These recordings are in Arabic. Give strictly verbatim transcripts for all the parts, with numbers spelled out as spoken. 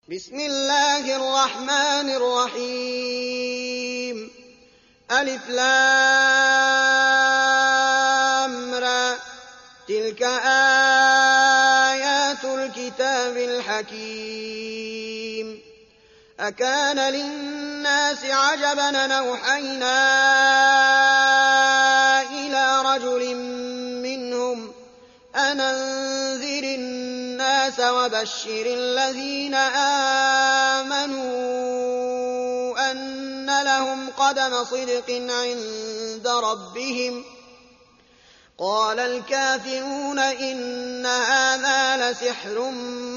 بسم الله الرحمن الرحيم ألف لام را تلك آيات الكتاب الحكيم أكان للناس عجبا أن أوحينا إلى رجل منهم أن أنذر الناس وبشر الذين آمنوا أن لهم قدم صدق عند ربهم قال الكافرون إن هذا لسحر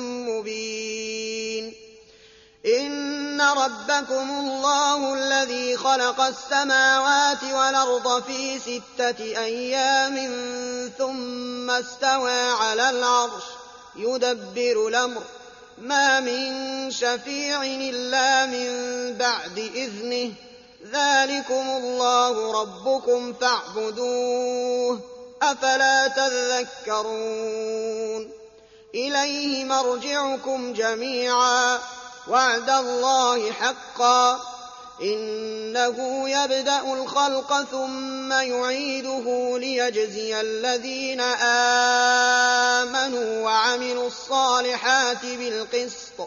مبين إن ربكم الله الذي خلق السماوات والأرض في ستة أيام ثم استوى على العرش يدبر الأمر ما من شفيع إلا من بعد إذنه ذلكم الله ربكم فاعبدوه أفلا تذكرون إليه مرجعكم جميعا وعد الله حقا إنه يبدأ الخلق ثم يعيده ليجزي الذين آمنوا وعملوا الصالحات بالقسط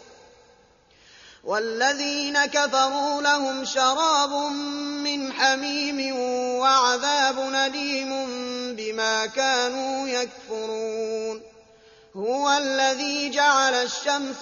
والذين كفروا لهم شراب من حميم وعذاب أليم بما كانوا يكفرون هو الذي جعل الشمس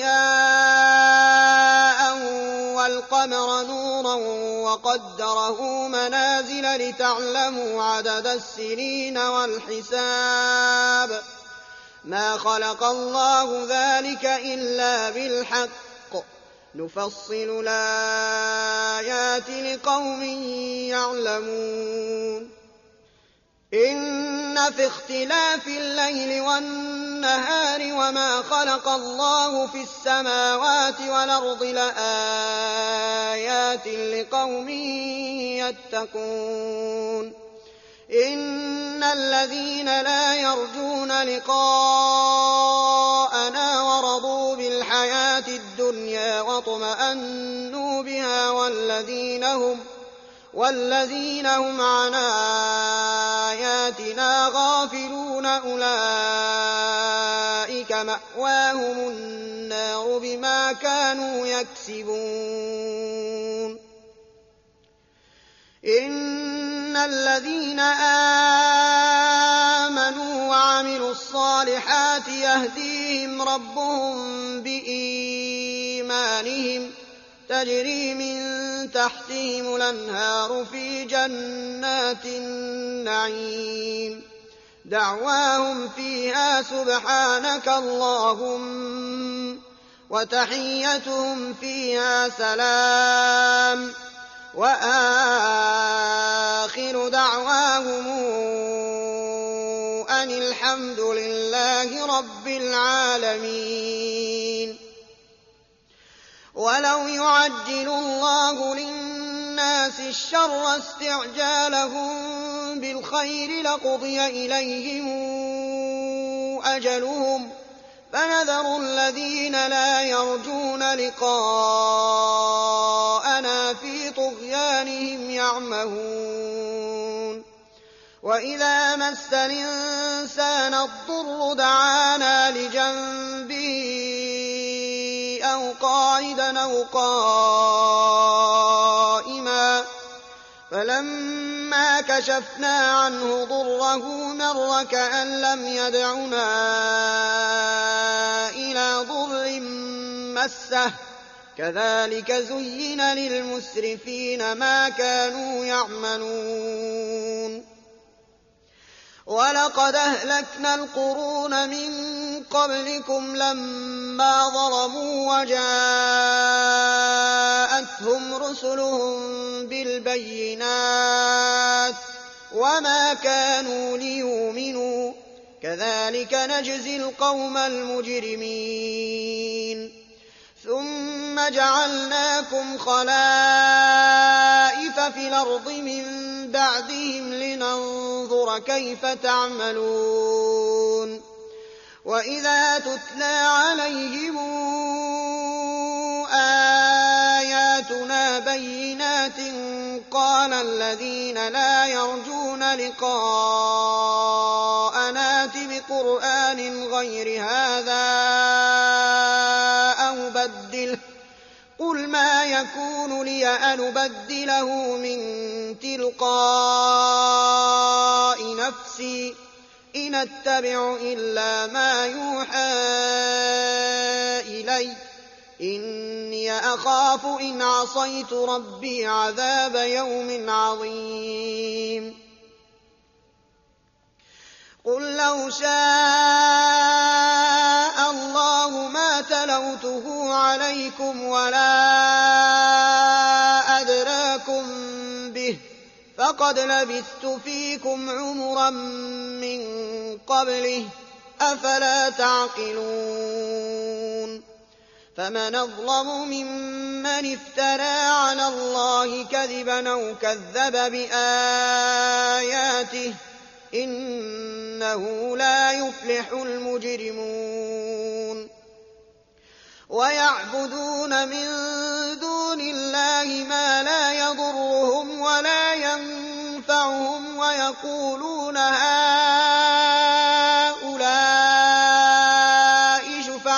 ضياء والقمر نورا وقدره منازل لتعلموا عدد السنين والحساب ما خلق الله ذلك إلا بالحق نفصل الآيات لقوم يعلمون إن في اختلاف الليل والنهار وما خلق الله في السماوات والأرض لآيات لقوم يتقون إن الذين لا يرجون لقاءنا ورضوا بالحياة الدنيا واطمأنوا بها والذين هم والذين هم عن آياتنا غافلون أولئك مأواهم النار بما كانوا يكسبون إن الذين آمنوا وعملوا الصالحات يهديهم ربهم بإيمانهم تجري من تحتهم الأنهار في جنات النعيم دعواهم فيها سبحانك اللهم وتحيتهم فيها سلام وآخر دعواهم أن الحمد لله رب العالمين ولو يعجل الله للناس الشر استعجالهم بالخير لقضي إليهم أجلهم فنذر الذين لا يرجون لقاءنا في طغيانهم يعمهون وإذا مس الإنسان الضر دعانا لجنبه أو قاعدا أو قائما فلما كشفنا عنه ضره مر كأن لم يدعنا إلى ضر مسه كذلك زين للمسرفين ما كانوا يعملون ولقد أهلكنا القرون من قبلكم لما ظلموا وجاءتهم رسلهم بالبينات وما كانوا ليؤمنوا كذلك نجزي القوم المجرمين ثم جعلناكم خلائف في الأرض من بعدهم لننظر كيف تعملون وإذا تتلى عليهم آياتنا بينات قال الذين لا يرجون لقاءنا ائت بقرآن غير هذا أو بدله قل ما يكون لي أن أبدله من تلقاء نفسي إن أتبع إلا ما يوحى إلي إني أخاف إن عصيت ربي عذاب يوم عظيم قل لو شاء الله ما تلوته عليكم ولا أدراكم به فقد لبثت فيكم عمرا من قبله أفلا تعقلون فمن أظلم ممن افترى على الله كذبا أو كذب بآياته إنه لا يفلح المجرمون ويعبدون من دون الله ما لا يضرهم ولا ينفعهم ويقولون هؤلاء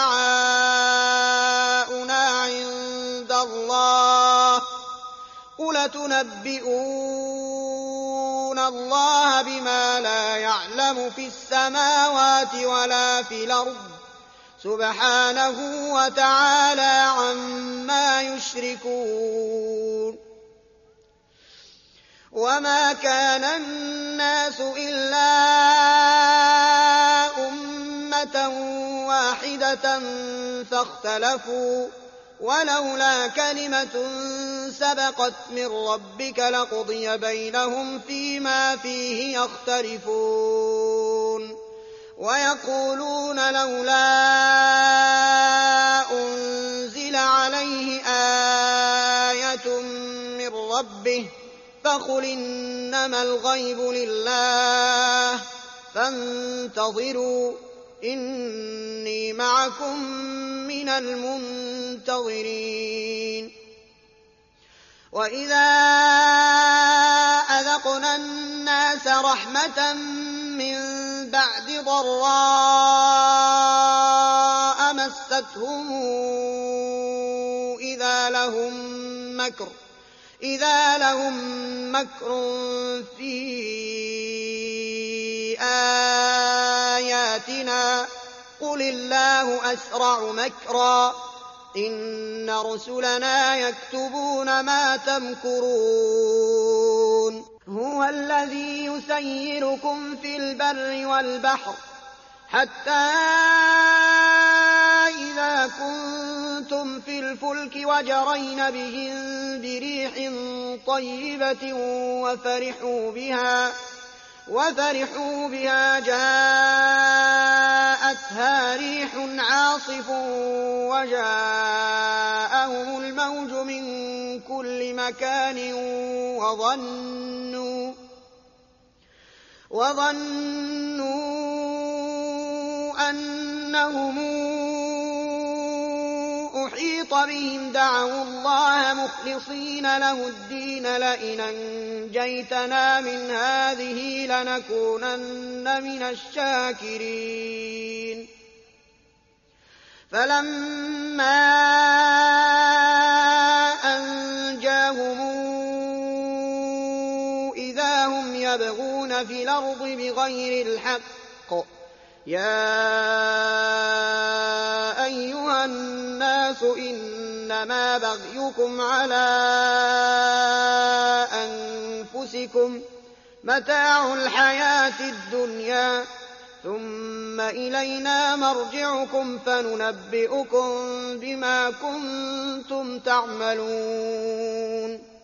شفعاؤنا عند الله قل تنبئون الله بما لا يعلم في السماوات ولا في الأرض سبحانه وتعالى عما يشركون وما كان الناس إلا أمة واحدة فاختلفوا ولولا كلمة سبقت من ربك لقضي بينهم فيما فيه يختلفون ويقولون لولا أنزل عليه آية من ربه فقل إنما الغيب لله فانتظروا إني معكم من المنتظرين وإذا أذقنا الناس رحمة من بعد ضراء مستهم إذا لهم مكر إذا لهم مكر في آياتنا قل الله أسرع مكرا إن رسلنا يكتبون ما تمكرون هو الذي يسيركم في البر والبحر حتى إذا كنتم في الفلك وجرين بهم بريح طيبة وفرحوا بها وفرحوا بها جاءتها ريح عاصف وجاءهم الموج من كل مكان وظنوا وظنوا أنهم أحيط بهم دعوا الله مخلصين له الدين لئن أنجيتنا من هذه لنكونن من الشاكرين فلما أنجاهم إذا هم يبغون في الأرض بغير الحق يا أيها الناس إنما بغيكم على أنفسكم متاع الحياة الدنيا ثم إلينا مرجعكم فننبئكم بما كنتم تعملون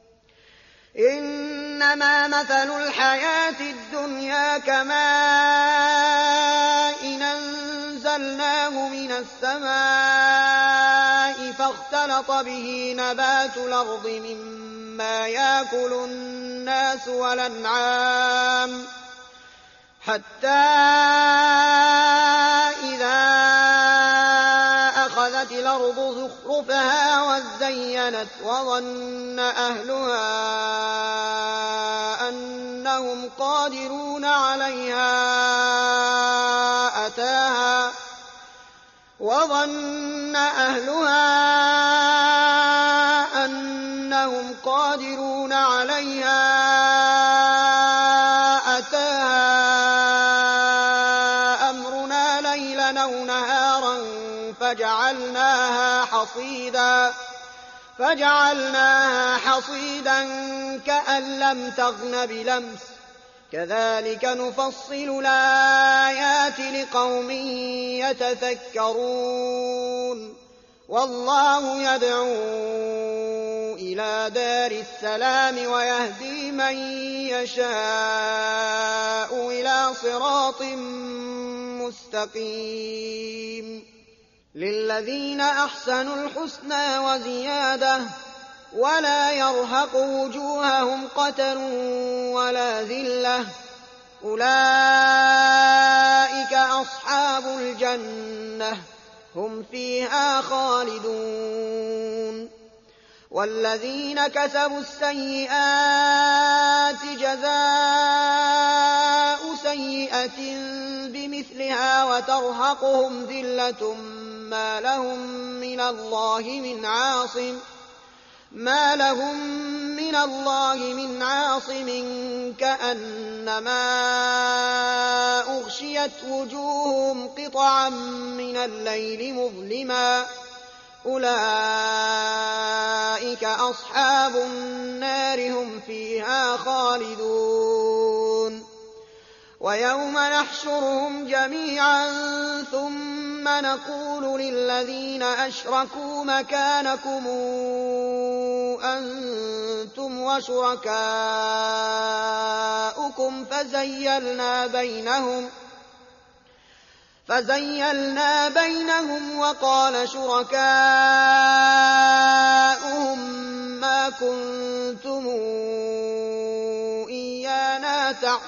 إنما مثل الحياة الدنيا كماء أنزلناه من السماء فاختلط به نبات الأرض مما يأكل الناس والأنعام حتى إذا أخذت الأرض زخرفها وزينت وظن أهلها أنهم قادرون عليها أتاها وظن أهلها أنهم قادرون عليها أتاها أمرنا ليلا أو نهارا فجعلناها حصيدا فجعلناها حصيدا كأن لم تغن بلمس كذلك نفصل الآيات لقوم يتفكرون والله يدعو إلى دار السلام ويهدي من يشاء إلى صراط مستقيم للذين أحسنوا الحسنى وزيادة ولا يرهق وجوههم قتر ولا ذلة أولئك أصحاب الجنة هم فيها خالدون والذين كسبوا السيئات جزاء سيئة بمثلها وترهقهم ذلة ما لهم من الله من عاصم ما لهم من الله من عاصم كأنما أغشيت وجوههم قطعا من الليل مظلما أولئك أصحاب النار هم فيها خالدون ويوم نحشرهم جميعا ثم نقول للذين أشركوا مكانكم أنتم وشركاؤكم فزيلنا بينهم فزيلنا بينهم وقال شركاؤهم ما كنتم إيانا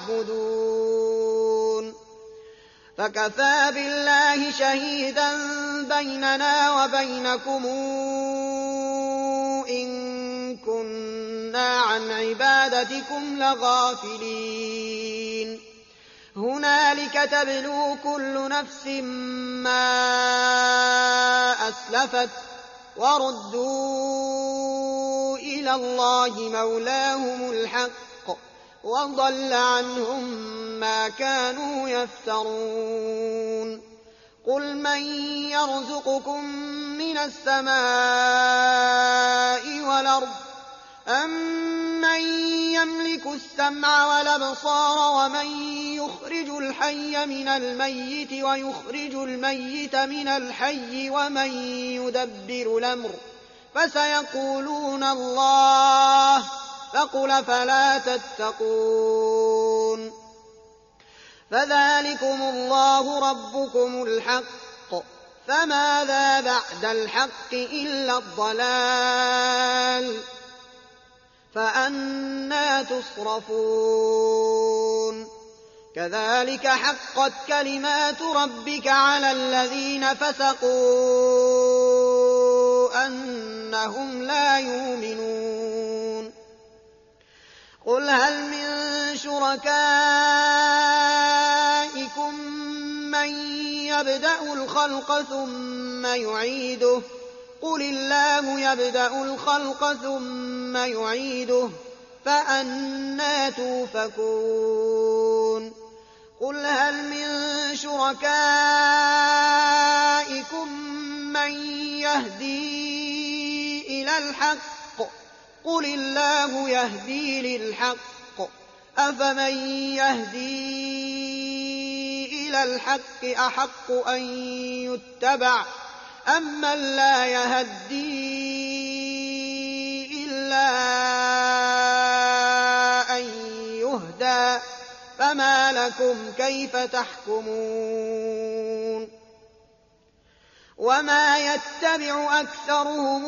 تعبدون فكفى بالله شهيدا بيننا وبينكم إن كنا عن عبادتكم لغافلين هنالك تبلو كل نفس ما أسلفت وردوا إلى الله مولاهم الحق وضل عنهم ما كانوا يفترون قل من يرزقكم من السماء والأرض أمن يملك السمع والأبصار ومن يخرج الحي من الميت ويخرج الميت من الحي ومن يدبر الأمر فسيقولون الله فقل فلا تتقون فذلكم الله ربكم الحق فماذا بعد الحق إلا الضلال فأنى تصرفون كذلك حقت كلمات ربك على الذين فسقوا أنهم لا يؤمنون قل هل من شركائكم من يبدأ الخلق ثم يعيده قل الله يبدأ الخلق ثم يعيده فأنى توفكون قل هل من شركائكم من يهدي إلى الحق قل الله يهدي للحق أفمن يهدي إلى الحق أحق أن يتبع أمن لا يهدي إلا أن يهدى فما لكم كيف تحكمون وما يتبع أكثرهم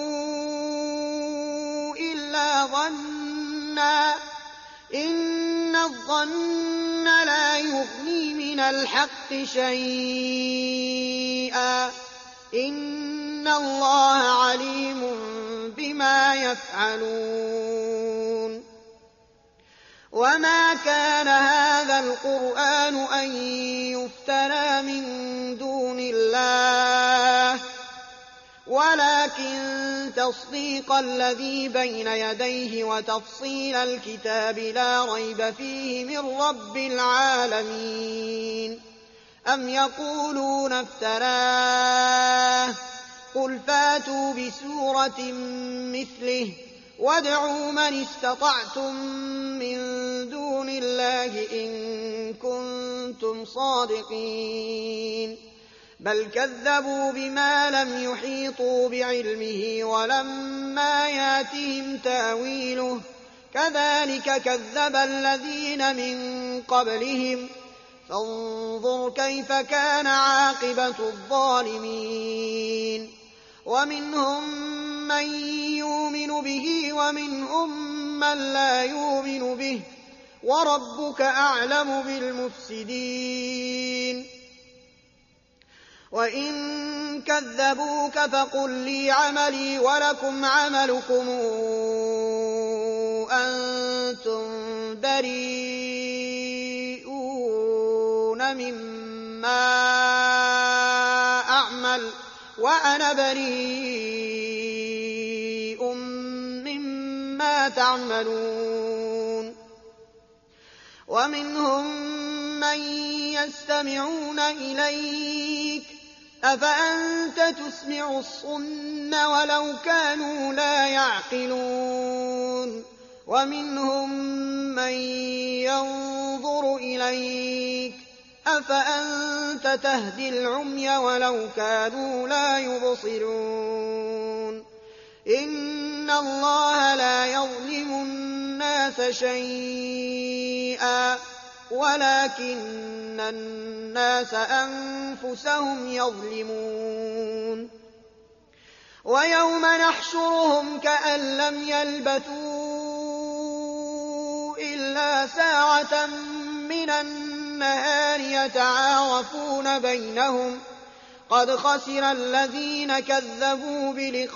إلا ظنا إن الظن لا يغني من الحق شيئا إن إِنَّ اللَّهَ عَلِيمٌ بِمَا يَفْعَلُونَ وَمَا كَانَ هَٰذَا الْقُرْآنُ أَن يُفْتَرَىٰ مِن دُونِ اللَّهِ وَلَٰكِن تَصْدِيقَ الَّذِي بَيْنَ يَدَيْهِ وَتَفْصِيلَ الْكِتَابِ لَا رَيْبَ فِيهِ مِن رَّبِّ الْعَالَمِينَ أَمْ يَقُولُونَ افْتَرَاهُ ۖ قُلْ فَأْتُوا بِسُورَةٍ مِّثْلِهِ وَادْعُوا مَنِ اسْتَطَعْتُم مِّن دُونِ اللَّهِ إِن كُنتُمْ صَادِقِينَ بَلْ كَذَّبُوا بِمَا لَمْ يُحِيطُوا بِعِلْمِهِ وَلَمَّا يَأْتِهِمْ تَأْوِيلُهُ ۚ كَذَٰلِكَ كَذَّبَ الَّذِينَ مِن قَبْلِهِمْ ۚ فَانظُرْ كَيْفَ كَانَ عَاقِبَةُ الظَّالِمِينَ وَمِنْهُم مَّن يُؤْمِنُ بِهِ وَمِنْهُم مَّن لَّا يُؤْمِنُ بِهِ ۚ وَرَبُّكَ أَعْلَمُ بِالْمُفْسِدِينَ وَإِن كَذَّبُوكَ فَقُل لِّي عَمَلِي وَلَكُمْ عَمَلُكُمْ أَنتُم بَرِيئُونَ مِمَّا أَعْمَلُ وَأَنَا بَرِيءٌ مِّمَّا تَعْمَلُونَ وَمِنْهُم مَّن يَسْتَمِعُونَ إِلَيْكَ ۚ أَفَأَنتَ تُسْمِعُ الصُّمَّ وَلَوْ كَانُوا لَا يَعْقِلُونَ وَمِنْهُم مَّن يَنظُرُ إِلَيْكَ ۚ أَفَأَنتَ تَهْدِي الْعُمْيَ وَلَوْ كَانُوا لَا يُبْصِرُونَ إِنَّ اللَّهَ لَا يَظْلِمُ النَّاسَ شَيْئًا وَلَٰكِنَّ النَّاسَ أَنفُسَهُمْ يَظْلِمُونَ وَيَوْمَ نَحْشُرُهُمْ كَأَن لَّمْ يَلْبَثُوا إِلَّا سَاعَةً مِّنَ النَّهَارِ يَتَعَارَفُونَ بَيْنَهُمْ ۚ قَدْ خَسِرَ الَّذِينَ كَذَّبُوا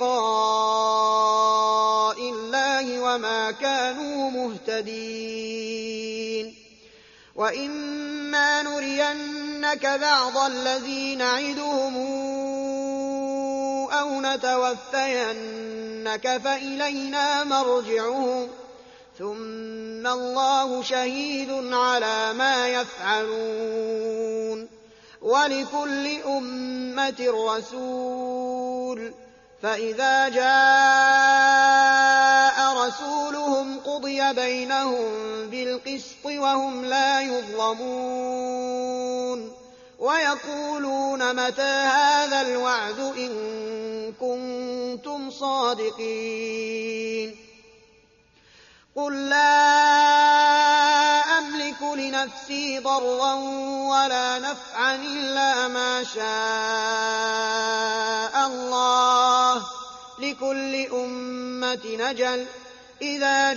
بِلِقَاءِ اللَّهِ وَمَا كَانُوا مُهْتَدِينَ وَإِمَّا نُرِيَنَّكَ بَعْضَ الَّذِي نَعِدُهُمْ أَوْ نَتَوَفَّيَنَّكَ فَإِلَيْنَا مَرْجِعُهُمْ ثُمَّ اللَّهُ شَهِيدٌ عَلَىٰ مَا يَفْعَلُونَ وَلِكُلِّ أُمَّةٍ رَّسُولٌ ۖ فَإِذَا جَاءَ رَسُولُهُمْ قُضِيَ بَيْنَهُم بِالْقِسْطِ وَهُمْ لَا يُظْلَمُونَ وَيَقُولُونَ مَتَىٰ هَٰذَا الْوَعْدُ إِن كُنتُمْ صَادِقِينَ قُل لَّا أَمْلِكُ لِنَفْسِي ضَرًّا وَلَا نَفْعًا إِلَّا مَا شَاءَ اللَّهُ ۗ لِكُلِّ أُمَّةٍ أَجَلٌ ۚ إِذَا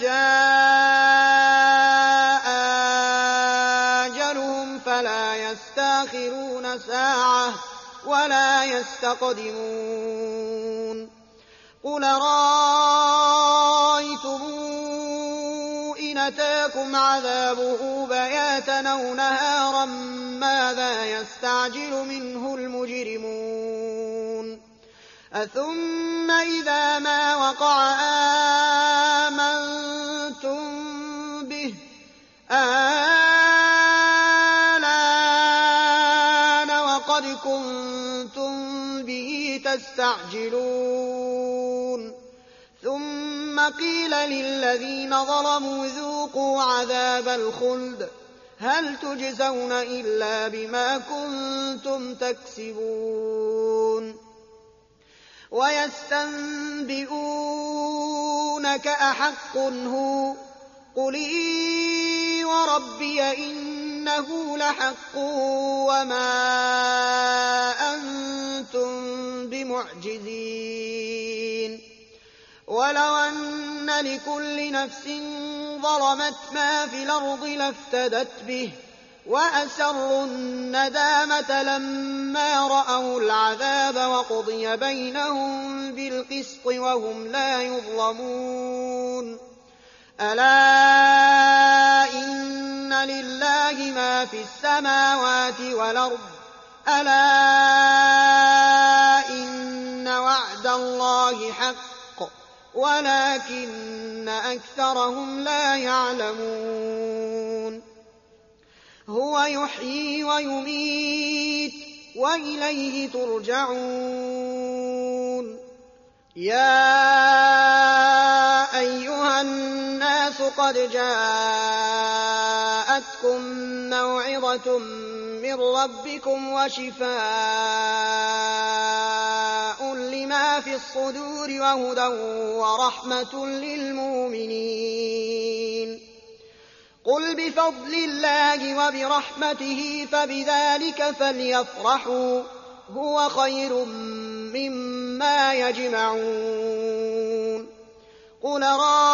جَاءَ أَجَلُهُمْ فَلَا يَسْتَأْخِرُونَ سَاعَةً ۖ وَلَا يَسْتَقْدِمُونَ قُلْ أَرَأَيْتُمْ إِنْ أَتَاكُمْ عَذَابُهُ بَيَاتًا أَوْ نَهَارًا مَّاذَا يَسْتَعْجِلُ مِنْهُ الْمُجْرِمُونَ أَثُمَّ إِذَا مَا وَقَعَ آمَنتُم بِهِ آلْآنَ وَقَدْ كُنتُم بِهِ تَسْتَعْجِلُونَ ثُمَّ قِيلَ لِلَّذِينَ ظَلَمُوا ذُوقُوا عَذَابَ الْخُلْدِ هَلْ تُجْزَوْنَ إِلَّا بِمَا كُنتُمْ تَكْسِبُونَ وَيَسْتَنبِئُونَكَ أَحَقٌّ هُوَ ۖ قُلْ إِي وَرَبِّيَ إِنَّهُ لَحَقٌّ وَمَا أَنتُم بِمُعْجِزِينَ وَلَوْ أَنَّ لِكُلِّ نَفْسٍ ظَلَمَتْ مَا فِي الْأَرْضِ لَافْتَدَتْ بِهِ وأسروا الندامة لما رأوا العذاب وقضي بينهم بالقسط وهم لا يظلمون ألا إن لله ما في السماوات والأرض ألا إن وعد الله حق ولكن أكثرهم لا يعلمون هو يحيي ويميت وإليه ترجعون يا أيها الناس قد جاءتكم موعظة من ربكم وشفاء لما في الصدور وهدى ورحمة للمؤمنين قل بفضل الله وبرحمته فبذلك فليفرحوا هو خير مما يجمعون قل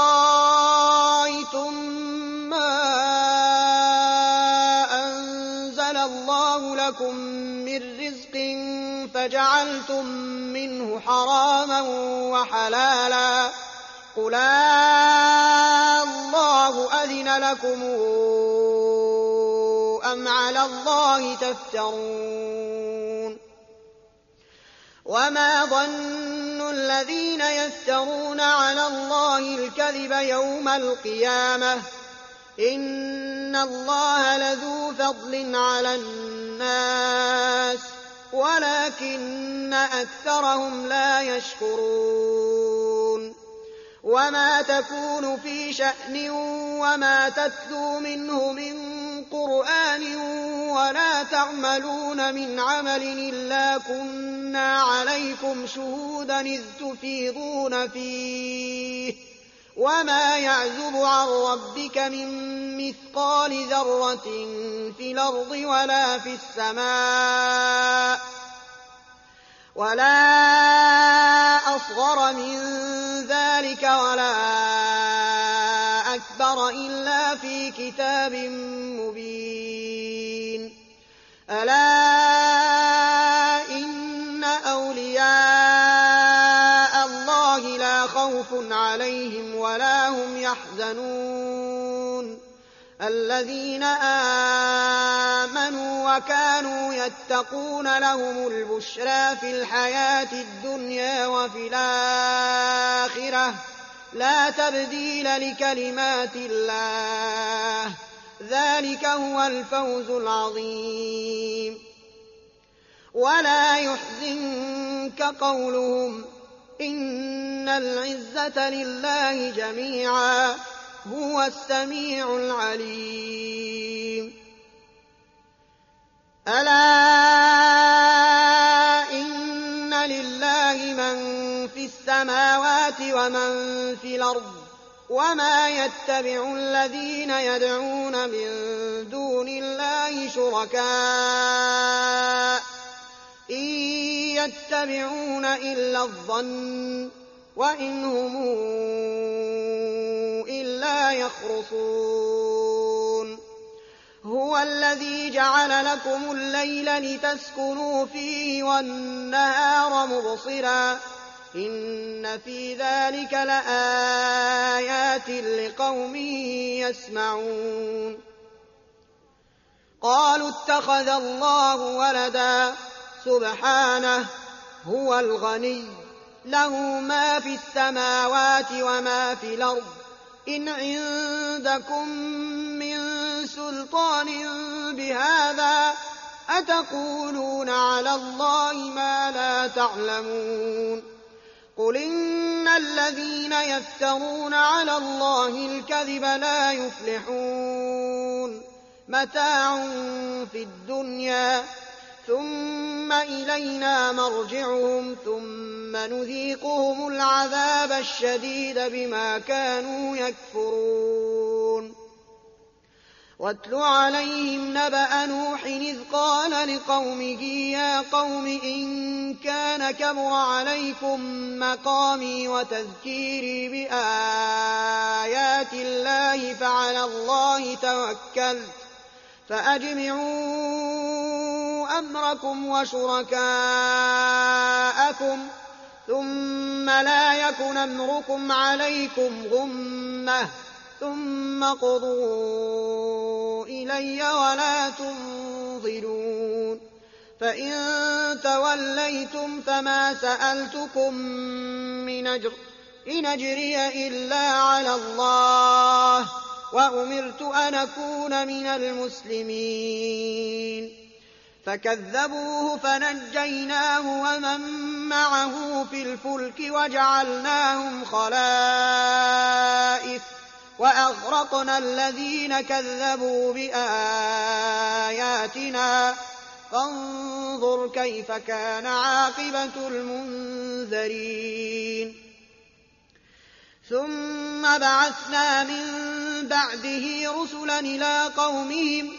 رأيتم ما أنزل الله لكم من رزق فجعلتم منه حراما وحلالا قل الله أذن لكم أم على الله تفترون وما ظن الذين يفترون على الله الكذب يوم القيامة إن الله لذو فضل على الناس ولكن أكثرهم لا يشكرون وما تكون في شأن وما تتلو منه من قرآن ولا تعملون من عمل إلا كنا عليكم شهودا إذ تفيضون فيه وما يعزب عن ربك من مثقال ذرة في الأرض ولا في السماء ولا أصغر من ذلك ولا أكبر إلا في كتاب مبين ألا إن أولياء الله لا خوف عليهم ولا هم يحزنون الذين آمنوا وكانوا يتقون لهم البشرى في الحياة الدنيا وفي الآخرة لا تبديل لكلمات الله ذلك هو الفوز العظيم ولا يحزنك قولهم إن العزة لله جميعا هو السميع العليم ألا إن لله من في السماوات ومن في الأرض وما يتبع الذين يدعون من دون الله شركاء إن يتبعون إلا الظن وإن هم إلا يخرصون هو الذي جعل لكم الليل لتسكنوا فيه والنهار مبصرا إن في ذلك لآيات لقوم يسمعون قالوا اتخذ الله ولدا سبحانه هو الغني له ما في السماوات وما في الأرض إن عندكم من سلطان بهذا أتقولون على الله ما لا تعلمون قل إن الذين يفترون على الله الكذب لا يفلحون متاع في الدنيا ثم إلينا مرجعهم ثم نذيقهم العذاب الشديد بما كانوا يكفرون واتل عليهم نبأ نوح إذ قال لقومه يا قوم إن كان كبر عليكم مقامي وتذكيري بآيات الله فعلى الله توكلت فأجمعوا أمركم وشركاءكم ثم لا يكن أمركم عليكم غمة ثم قضوا إلي ولا تنظرون فإن توليتم فما سألتكم من أجر إن أجري إلا على الله وأمرت أن أكون من المسلمين فكذبوه فنجيناه ومن معه في الفلك وجعلناهم خلائف وأغرقنا الذين كذبوا بآياتنا فانظر كيف كان عاقبة المنذرين ثم بعثنا من بعده رسلا إلى قومهم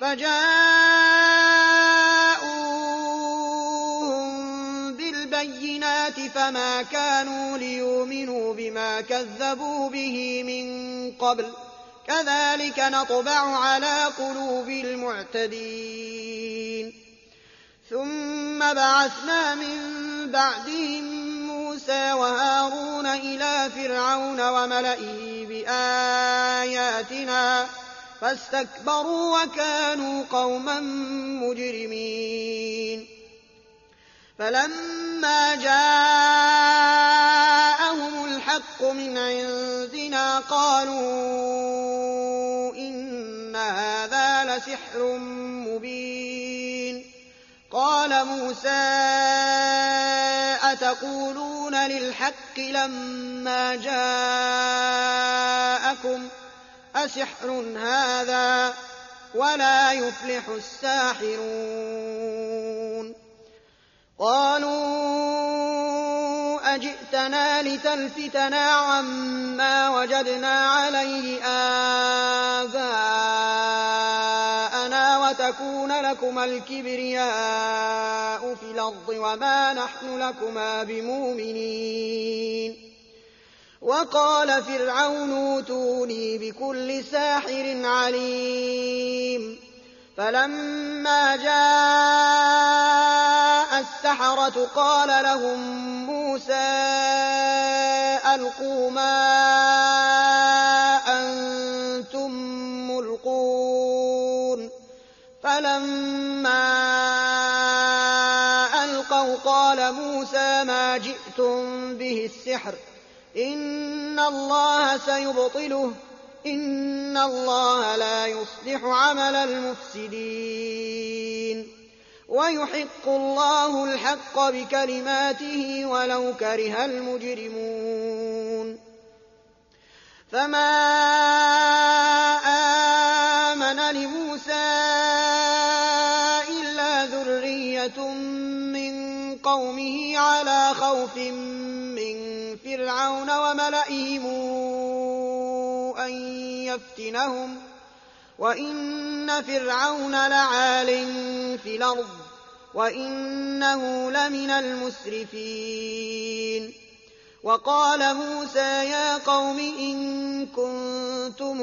فجاءوهم بالبينات فما كانوا ليؤمنوا بما كذبوا به من قبل كذلك نطبع على قلوب المعتدين ثم بعثنا من بعدهم موسى وهارون إلى فرعون وملئه بآياتنا فاستكبروا وكانوا قوما مجرمين فلما جاءهم الحق من عندنا قالوا إن هذا لسحر مبين قال موسى أتقولون للحق لما جاءكم أسحر هذا ولا يفلح الساحرون قالوا أجئتنا لتلفتنا عما وجدنا عليه آباءنا وتكون لكما الكبرياء في الأرض وما نحن لكما بمؤمنين وقال فرعون اوتوني بكل ساحر عليم فلما جاء السحرة قال لهم موسى ألقوا ما أنتم ملقون فلما ألقوا قال موسى ما جئتم به السحر إن الله سيبطله إن الله لا يصلح عمل المفسدين ويحق الله الحق بكلماته ولو كره المجرمون فما آمن لموسى إلا ذرية من قومه على خوف من فرعون وملئهم أن يفتنهم وإن فرعون لعال في الأرض وإنه لمن المسرفين وقال موسى يا قوم إن كنتم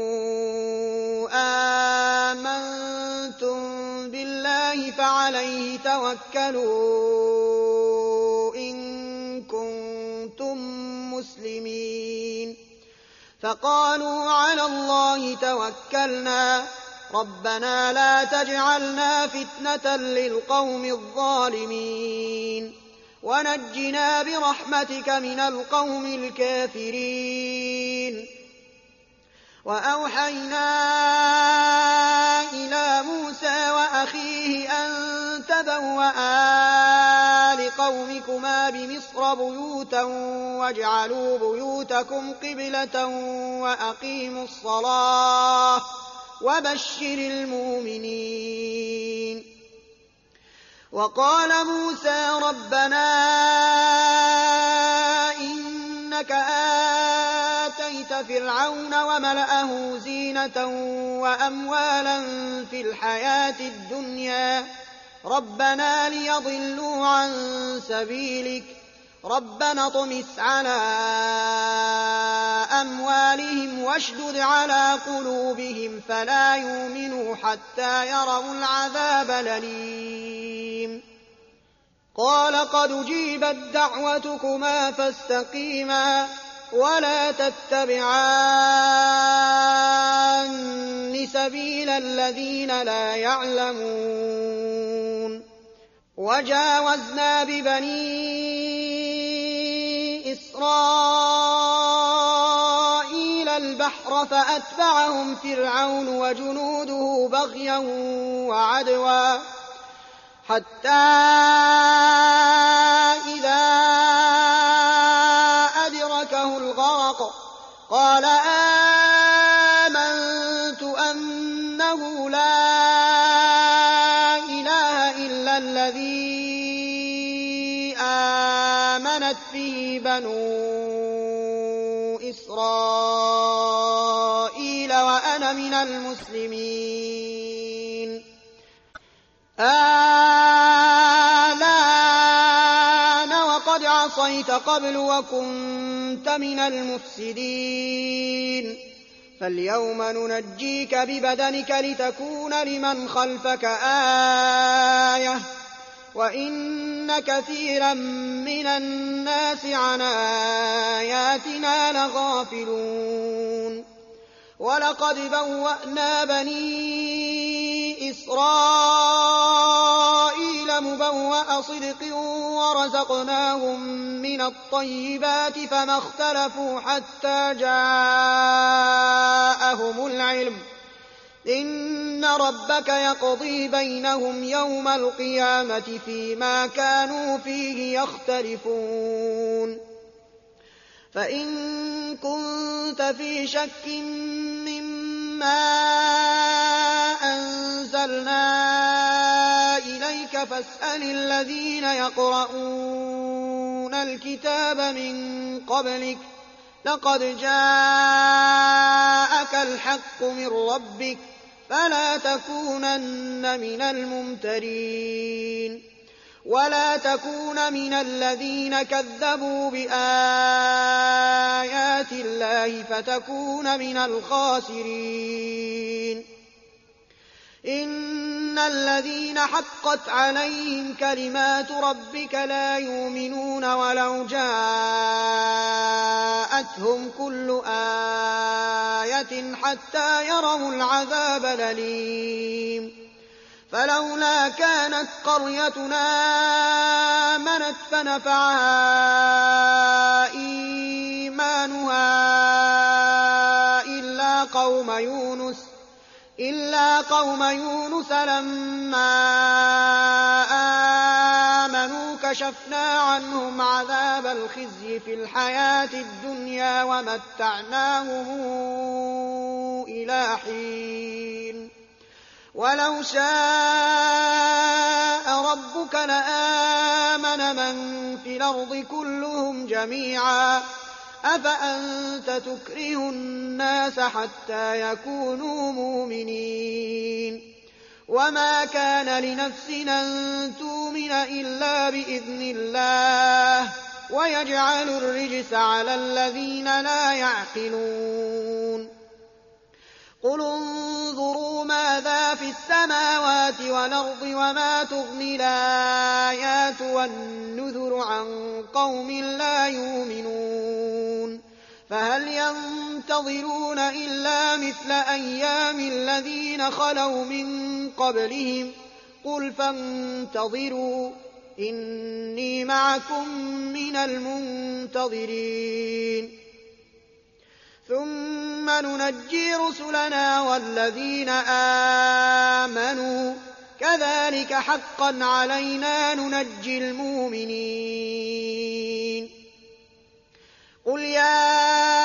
آمنتم بالله فعليه توكلوا إن كنتم مسلمين فقالوا على الله توكلنا ربنا لا تجعلنا فتنة للقوم الظالمين ونجنا برحمتك من القوم الكافرين وأوحينا إلى موسى وأخيه أن تبوأا لقومكما بمصر بيوتا واجعلوا بيوتكم قبلة وأقيموا الصلاة وبشر المؤمنين وقال موسى ربنا إنك آتيت فرعون وملأه زينة وأموالا في الحياة الدنيا ربنا ليضلوا عن سبيلك ربنا اطمس على أموالهم واشدد على قلوبهم فلا يؤمنوا حتى يروا العذاب الأليم قال قد أجيبت دعوتكما فاستقيما ولا تتبعان سبيل الذين لا يعلمون وجاوزنا ببني إسرائيل البحر فأتبعهم فرعون وجنوده بغيا وعدوا حتى إذا أدركه الغرق قال آمنت أنه لا إله إلا الذي آمنت به بنو إسرائيل وأنا من المسلمين آلان وقد عصيت قبل وكنت من المفسدين فاليوم ننجيك ببدنك لتكون لمن خلفك آية وإن كثيرا من الناس عن آياتنا لغافلون ولقد بوأنا بني إسرائيل مبوأ صدق ورزقناهم من الطيبات فما اختلفوا حتى جاءهم العلم إن ربك يقضي بينهم يوم القيامة فيما كانوا فيه يختلفون فإن كنت في شك مما أنزلنا إليك فاسأل الذين يقرؤون الكتاب من قبلك لقد جاءك الحق من ربك فلا تكونن من الممترين ولا تكون من الذين كذبوا بآيات الله فتكون من الخاسرين إن الذين حقت عليهم كلمات ربك لا يؤمنون ولو جاءتهم كل آية حتى يروا العذاب الأليم فلولا كانت قريتنا آمنت فنفعها إيمانها إلا قوم يونس إلا قوم يونس لما آمنوا كشفنا عنهم عذاب الخزي في الحياة الدنيا ومتعناهم إلى حين ولو شاء ربك لآمن من في الأرض كلهم جميعا أفأنت تكره الناس حتى يكونوا مؤمنين وما كان لنفس أن تؤمن إلا بإذن الله ويجعل الرجس على الذين لا يعقلون قل انظروا ماذا في السماوات والأرض وما تغني الآيات والنذر عن قوم لا يؤمنون فهل ينتظرون إلا مثل أيام الذين خلوا من قبلهم قل فانتظروا إني معكم من المنتظرين ثم ننجي رسلنا والذين آمنوا كذلك حقا علينا ننجي المؤمنين قل يا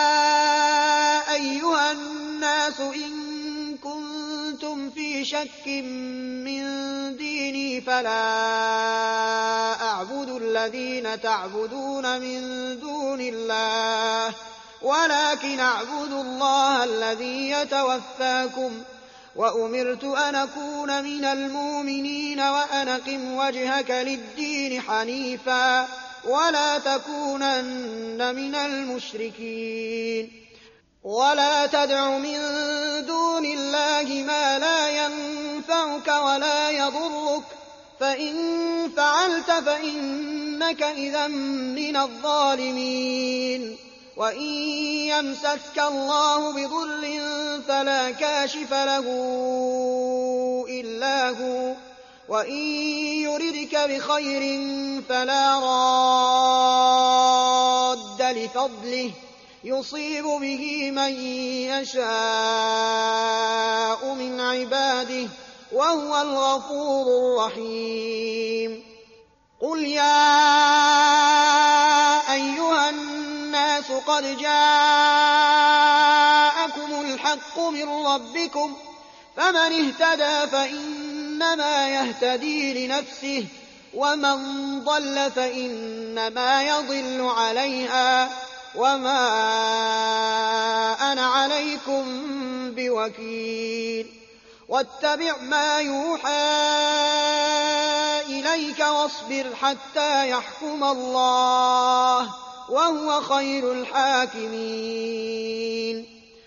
أيها الناس إن كنتم في شك من ديني فلا أعبد الذين تعبدون من دون الله ولكن أعبد الله الذي يتوفاكم وأمرت أن أكون من المؤمنين وأن أقم وجهك للدين حنيفا ولا تكونن من المشركين ولا تدع من دون الله ما لا ينفعك ولا يضرك فإن فعلت فإنك إذا من الظالمين وإن يمسسك الله بضر فلا كاشف له إلا هو وإن يردك بخير فلا راد لفضله يصيب به من يشاء من عباده وهو الغفور الرحيم قل يا أيها الناس قد جاءكم الحق من ربكم فمن اهتدى فإنما يهتدي لنفسه ومن ضل فإنما يضل عليها وما أنا عليكم بوكيل واتبع ما يوحى إليك واصبر حتى يحكم الله وهو خير الحاكمين